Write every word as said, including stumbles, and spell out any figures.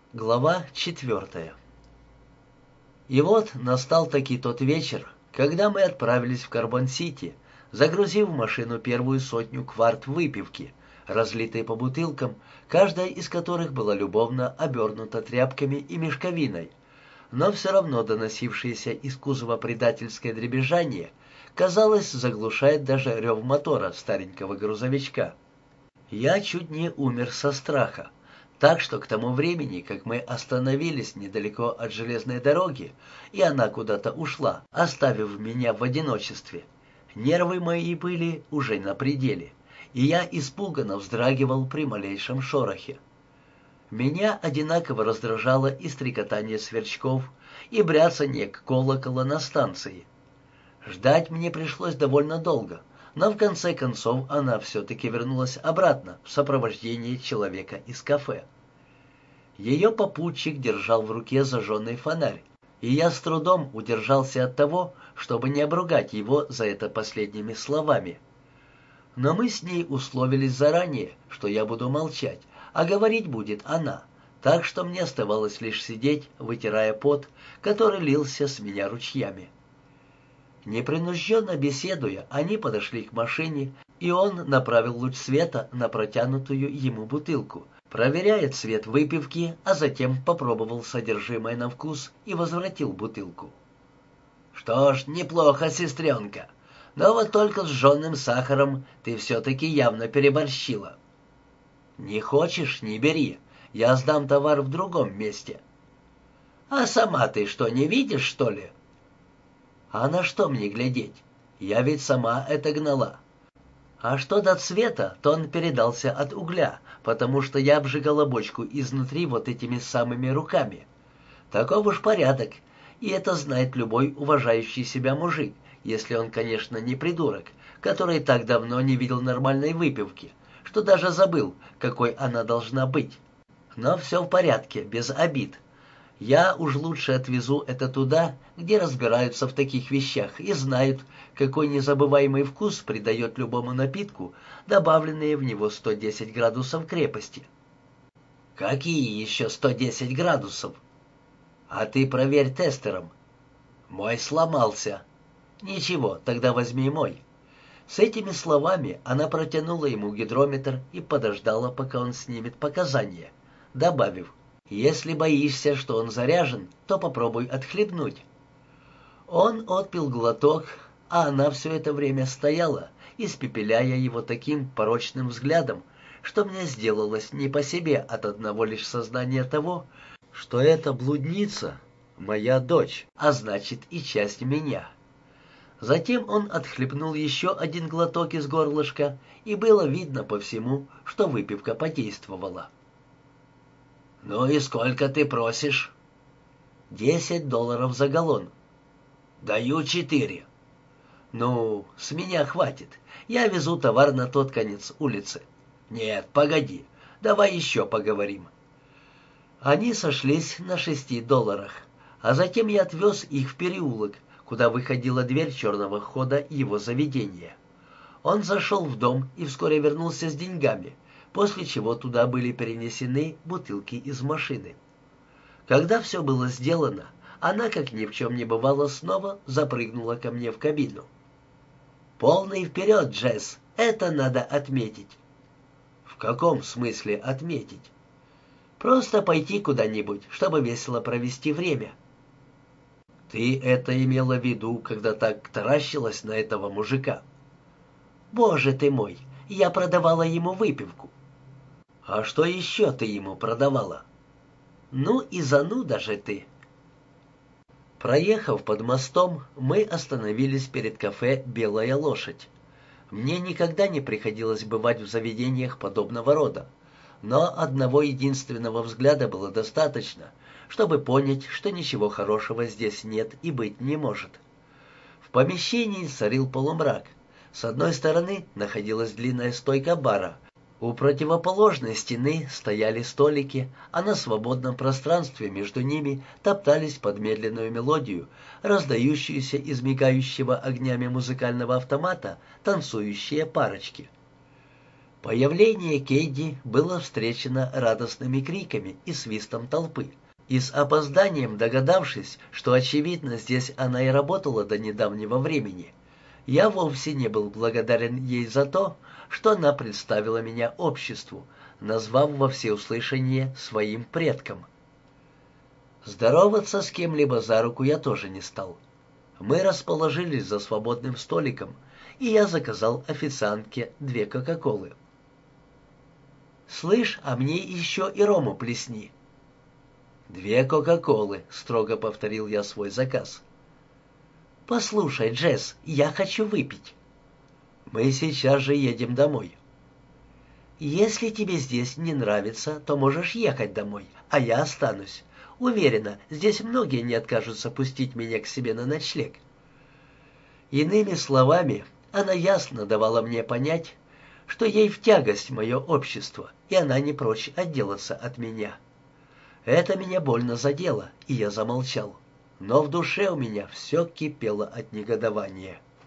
Глава четвертая. И вот настал таки тот вечер, когда мы отправились в Карбон-Сити, загрузив в машину первую сотню кварт выпивки, разлитой по бутылкам, каждая из которых была любовно обернута тряпками и мешковиной, но все равно доносившееся из кузова предательское дребезжание, казалось, заглушает даже рев мотора старенького грузовичка. Я чуть не умер со страха. Так что к тому времени, как мы остановились недалеко от железной дороги, и она куда-то ушла, оставив меня в одиночестве, нервы мои были уже на пределе, и я испуганно вздрагивал при малейшем шорохе. Меня одинаково раздражало и стрекотание сверчков, и бряцанье колокола на станции. Ждать мне пришлось довольно долго, но в конце концов она все-таки вернулась обратно в сопровождении человека из кафе. Ее попутчик держал в руке зажженный фонарь, и я с трудом удержался от того, чтобы не обругать его за это последними словами. Но мы с ней условились заранее, что я буду молчать, а говорить будет она, так что мне оставалось лишь сидеть, вытирая пот, который лился с меня ручьями. Непринужденно беседуя, они подошли к машине, и он направил луч света на протянутую ему бутылку, проверяя цвет выпивки, а затем попробовал содержимое на вкус и возвратил бутылку. «Что ж, неплохо, сестренка, но вот только с жженым сахаром ты все-таки явно переборщила». «Не хочешь — не бери, я сдам товар в другом месте». «А сама ты что, не видишь, что ли?» «А на что мне глядеть? Я ведь сама это гнала. А что до цвета, то он передался от угля, потому что я обжигала бочку изнутри вот этими самыми руками. Таков уж порядок, и это знает любой уважающий себя мужик, если он, конечно, не придурок, который так давно не видел нормальной выпивки, что даже забыл, какой она должна быть. Но все в порядке, без обид. Я уж лучше отвезу это туда, где разбираются в таких вещах и знают, какой незабываемый вкус придает любому напитку добавленные в него сто десять градусов крепости». «Какие еще сто десять градусов?» «А ты проверь тестером». «Мой сломался». «Ничего, тогда возьми мой». С этими словами она протянула ему гидрометр и подождала, пока он снимет показания, добавив: «Если боишься, что он заряжен, то попробуй отхлебнуть». Он отпил глоток, а она все это время стояла, испепеляя его таким порочным взглядом, что мне сделалось не по себе от одного лишь сознания того, что эта блудница — моя дочь, а значит и часть меня. Затем он отхлебнул еще один глоток из горлышка, и было видно по всему, что выпивка подействовала. «Ну и сколько ты просишь?» «Десять долларов за галлон». «Даю четыре». «Ну, с меня хватит. Я везу товар на тот конец улицы». «Нет, погоди. Давай еще поговорим». Они сошлись на шести долларах, а затем я отвез их в переулок, куда выходила дверь черного хода его заведения. Он зашел в дом и вскоре вернулся с деньгами, после чего туда были перенесены бутылки из машины. Когда все было сделано, она, как ни в чем не бывало, снова запрыгнула ко мне в кабину. «Полный вперед, Джесс! Это надо отметить!» «В каком смысле отметить?» «Просто пойти куда-нибудь, чтобы весело провести время». «Ты это имела в виду, когда так таращилась на этого мужика?» «Боже ты мой! Я продавала ему выпивку». «А что еще ты ему продавала?» «Ну и зануда же ты!» Проехав под мостом, мы остановились перед кафе «Белая лошадь». Мне никогда не приходилось бывать в заведениях подобного рода, но одного единственного взгляда было достаточно, чтобы понять, что ничего хорошего здесь нет и быть не может. В помещении царил полумрак. С одной стороны находилась длинная стойка бара, у противоположной стены стояли столики, а на свободном пространстве между ними топтались под медленную мелодию, раздающуюся из мигающего огнями музыкального автомата, танцующие парочки. Появление Кейди было встречено радостными криками и свистом толпы. И с опозданием догадавшись, что, очевидно, здесь она и работала до недавнего времени, я вовсе не был благодарен ей за то, что она представила меня обществу, назвав во всеуслышание своим предком. Здороваться с кем-либо за руку я тоже не стал. Мы расположились за свободным столиком, и я заказал официантке две кока-колы. «Слышь, а мне еще и рому плесни». «Две кока-колы», — строго повторил я свой заказ. «Послушай, Джесс, я хочу выпить». «Мы сейчас же едем домой». «Если тебе здесь не нравится, то можешь ехать домой, а я останусь. Уверена, здесь многие не откажутся пустить меня к себе на ночлег». Иными словами, она ясно давала мне понять, что ей в тягость мое общество, и она не прочь отделаться от меня. Это меня больно задело, и я замолчал. Но в душе у меня все кипело от негодования.